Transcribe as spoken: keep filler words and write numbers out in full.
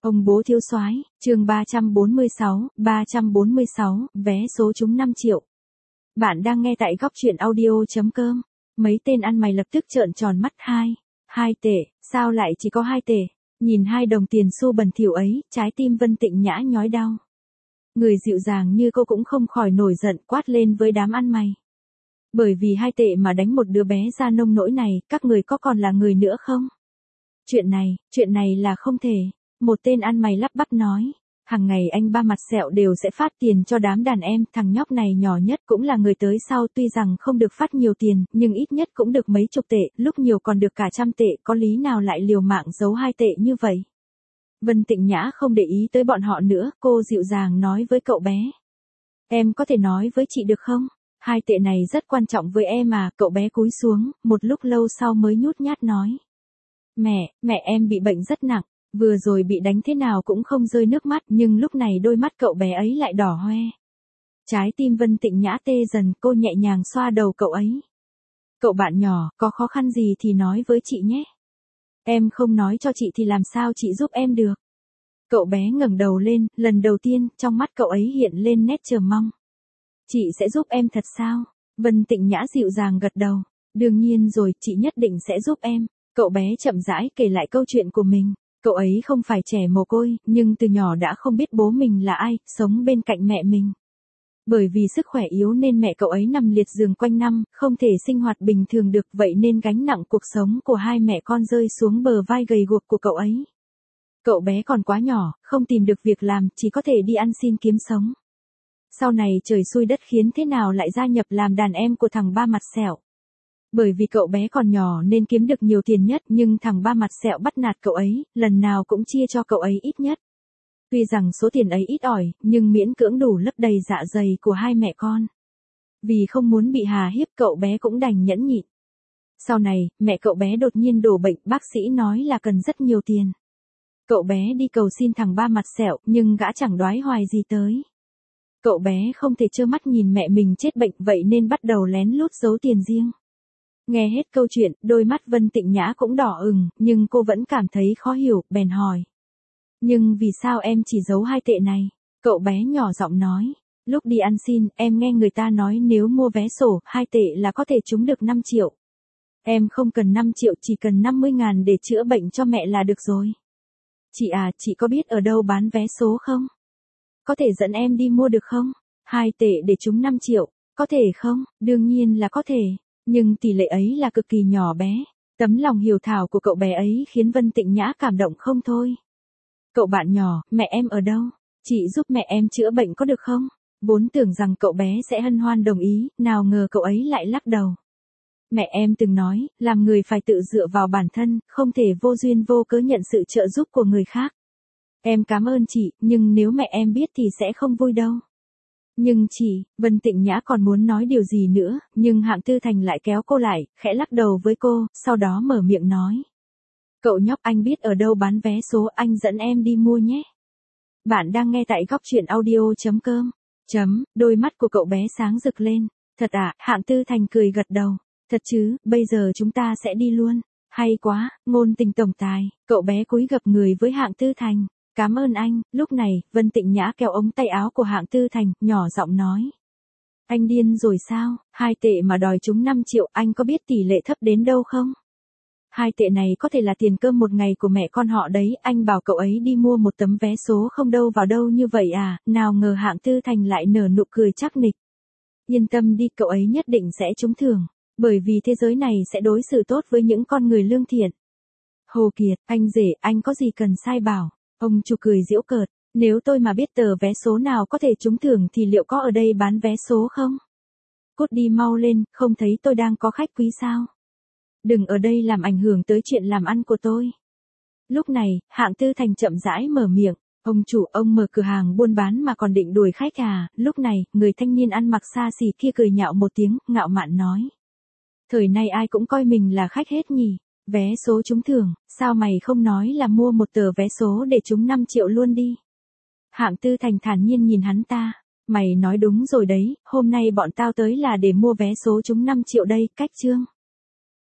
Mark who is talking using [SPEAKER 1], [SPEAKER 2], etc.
[SPEAKER 1] Ông bố thiếu soái, chương ba trăm bốn mươi sáu, ba trăm bốn mươi sáu, vé số trúng năm triệu. Bạn đang nghe tại góc truyện audio chấm com. Mấy tên ăn mày lập tức trợn tròn mắt. Hai, hai tệ, sao lại chỉ có hai tệ? Nhìn hai đồng tiền xu bẩn thỉu ấy, trái tim Vân Tịnh Nhã nhói đau. Người dịu dàng như cô cũng không khỏi nổi giận quát lên với đám ăn mày. Bởi vì hai tệ mà đánh một đứa bé ra nông nỗi này, các người có còn là người nữa không? Chuyện này, chuyện này là không thể. Một tên ăn mày lắp bắp nói. Hàng ngày anh Ba Mặt Sẹo đều sẽ phát tiền cho đám đàn em, thằng nhóc này nhỏ nhất cũng là người tới sau, tuy rằng không được phát nhiều tiền, nhưng ít nhất cũng được mấy chục tệ, lúc nhiều còn được cả trăm tệ, có lý nào lại liều mạng giấu hai tệ như vậy. Vân Tịnh Nhã không để ý tới bọn họ nữa, cô dịu dàng nói với cậu bé. Em có thể nói với chị được không? Hai tệ này rất quan trọng với em mà. Cậu bé cúi xuống, một lúc lâu sau mới nhút nhát nói. Mẹ, mẹ em bị bệnh rất nặng. Vừa rồi bị đánh thế nào cũng không rơi nước mắt, nhưng lúc này đôi mắt cậu bé ấy lại đỏ hoe. Trái tim Vân Tịnh Nhã tê dần, cô nhẹ nhàng xoa đầu cậu ấy. Cậu bạn nhỏ, có khó khăn gì thì nói với chị nhé. Em không nói cho chị thì làm sao chị giúp em được. Cậu bé ngẩng đầu lên, lần đầu tiên, trong mắt cậu ấy hiện lên nét chờ mong. Chị sẽ giúp em thật sao? Vân Tịnh Nhã dịu dàng gật đầu. Đương nhiên rồi, chị nhất định sẽ giúp em. Cậu bé chậm rãi kể lại câu chuyện của mình. Cậu ấy không phải trẻ mồ côi, nhưng từ nhỏ đã không biết bố mình là ai, sống bên cạnh mẹ mình. Bởi vì sức khỏe yếu nên mẹ cậu ấy nằm liệt giường quanh năm, không thể sinh hoạt bình thường được, vậy nên gánh nặng cuộc sống của hai mẹ con rơi xuống bờ vai gầy guộc của cậu ấy. Cậu bé còn quá nhỏ, không tìm được việc làm, chỉ có thể đi ăn xin kiếm sống. Sau này trời xui đất khiến thế nào lại gia nhập làm đàn em của thằng Ba Mặt Sẹo. Bởi vì cậu bé còn nhỏ nên kiếm được nhiều tiền nhất, nhưng thằng Ba Mặt Sẹo bắt nạt cậu ấy, lần nào cũng chia cho cậu ấy ít nhất. Tuy rằng số tiền ấy ít ỏi, nhưng miễn cưỡng đủ lấp đầy dạ dày của hai mẹ con. Vì không muốn bị hà hiếp, cậu bé cũng đành nhẫn nhịn. Sau này, mẹ cậu bé đột nhiên đổ bệnh, bác sĩ nói là cần rất nhiều tiền. Cậu bé đi cầu xin thằng Ba Mặt Sẹo, nhưng gã chẳng đoái hoài gì tới. Cậu bé không thể trơ mắt nhìn mẹ mình chết bệnh, vậy nên bắt đầu lén lút giấu tiền riêng. Nghe hết câu chuyện, đôi mắt Vân Tịnh Nhã cũng đỏ ửng, nhưng cô vẫn cảm thấy khó hiểu, bèn hỏi. Nhưng vì sao em chỉ giấu hai tệ này? Cậu bé nhỏ giọng nói. Lúc đi ăn xin, em nghe người ta nói nếu mua vé sổ, hai tệ là có thể trúng được năm triệu. Em không cần năm triệu, chỉ cần năm mươi ngàn để chữa bệnh cho mẹ là được rồi. Chị à, chị có biết ở đâu bán vé số không? Có thể dẫn em đi mua được không? Hai tệ để trúng năm triệu, có thể không? Đương nhiên là có thể. Nhưng tỷ lệ ấy là cực kỳ nhỏ bé. Tấm lòng hiếu thảo của cậu bé ấy khiến Vân Tịnh Nhã cảm động không thôi. Cậu bạn nhỏ, mẹ em ở đâu? Chị giúp mẹ em chữa bệnh có được không? Vốn tưởng rằng cậu bé sẽ hân hoan đồng ý, nào ngờ cậu ấy lại lắc đầu. Mẹ em từng nói, làm người phải tự dựa vào bản thân, không thể vô duyên vô cớ nhận sự trợ giúp của người khác. Em cảm ơn chị, nhưng nếu mẹ em biết thì sẽ không vui đâu. Nhưng chị, Vân Tịnh Nhã còn muốn nói điều gì nữa, nhưng Hạng Tư Thành lại kéo cô lại, khẽ lắc đầu với cô, sau đó mở miệng nói. Cậu nhóc, anh biết ở đâu bán vé số, anh dẫn em đi mua nhé. Bạn đang nghe tại góc truyện audio chấm com. Chấm, đôi mắt của cậu bé sáng rực lên. Thật à, Hạng Tư Thành cười gật đầu. Thật chứ, bây giờ chúng ta sẽ đi luôn. Hay quá, ngôn tình tổng tài. Cậu bé cúi gập người với Hạng Tư Thành. Cảm ơn anh. Lúc này, Vân Tịnh Nhã kéo ống tay áo của Hạng Tư Thành, nhỏ giọng nói. Anh điên rồi sao? Hai tệ mà đòi chúng năm triệu, anh có biết tỷ lệ thấp đến đâu không? Hai tệ này có thể là tiền cơm một ngày của mẹ con họ đấy, anh bảo cậu ấy đi mua một tấm vé số không đâu vào đâu như vậy à, nào ngờ Hạng Tư Thành lại nở nụ cười chắc nịch. Yên tâm đi, cậu ấy nhất định sẽ trúng thưởng, bởi vì thế giới này sẽ đối xử tốt với những con người lương thiện. Hồ Kiệt, anh rể, anh có gì cần sai bảo. Ông chủ cười giễu cợt, nếu tôi mà biết tờ vé số nào có thể trúng thưởng thì liệu có ở đây bán vé số không? Cút đi mau lên, không thấy tôi đang có khách quý sao? Đừng ở đây làm ảnh hưởng tới chuyện làm ăn của tôi. Lúc này, Hạng Tư Thành chậm rãi mở miệng, ông chủ, ông mở cửa hàng buôn bán mà còn định đuổi khách à? Lúc này, người thanh niên ăn mặc xa xỉ kia cười nhạo một tiếng, ngạo mạn nói. Thời nay ai cũng coi mình là khách hết nhỉ? Vé số trúng thưởng, sao mày không nói là mua một tờ vé số để trúng năm triệu luôn đi? Hạng Tư Thành thản nhiên nhìn hắn ta. Mày nói đúng rồi đấy, hôm nay bọn tao tới là để mua vé số trúng năm triệu đây, cách chương.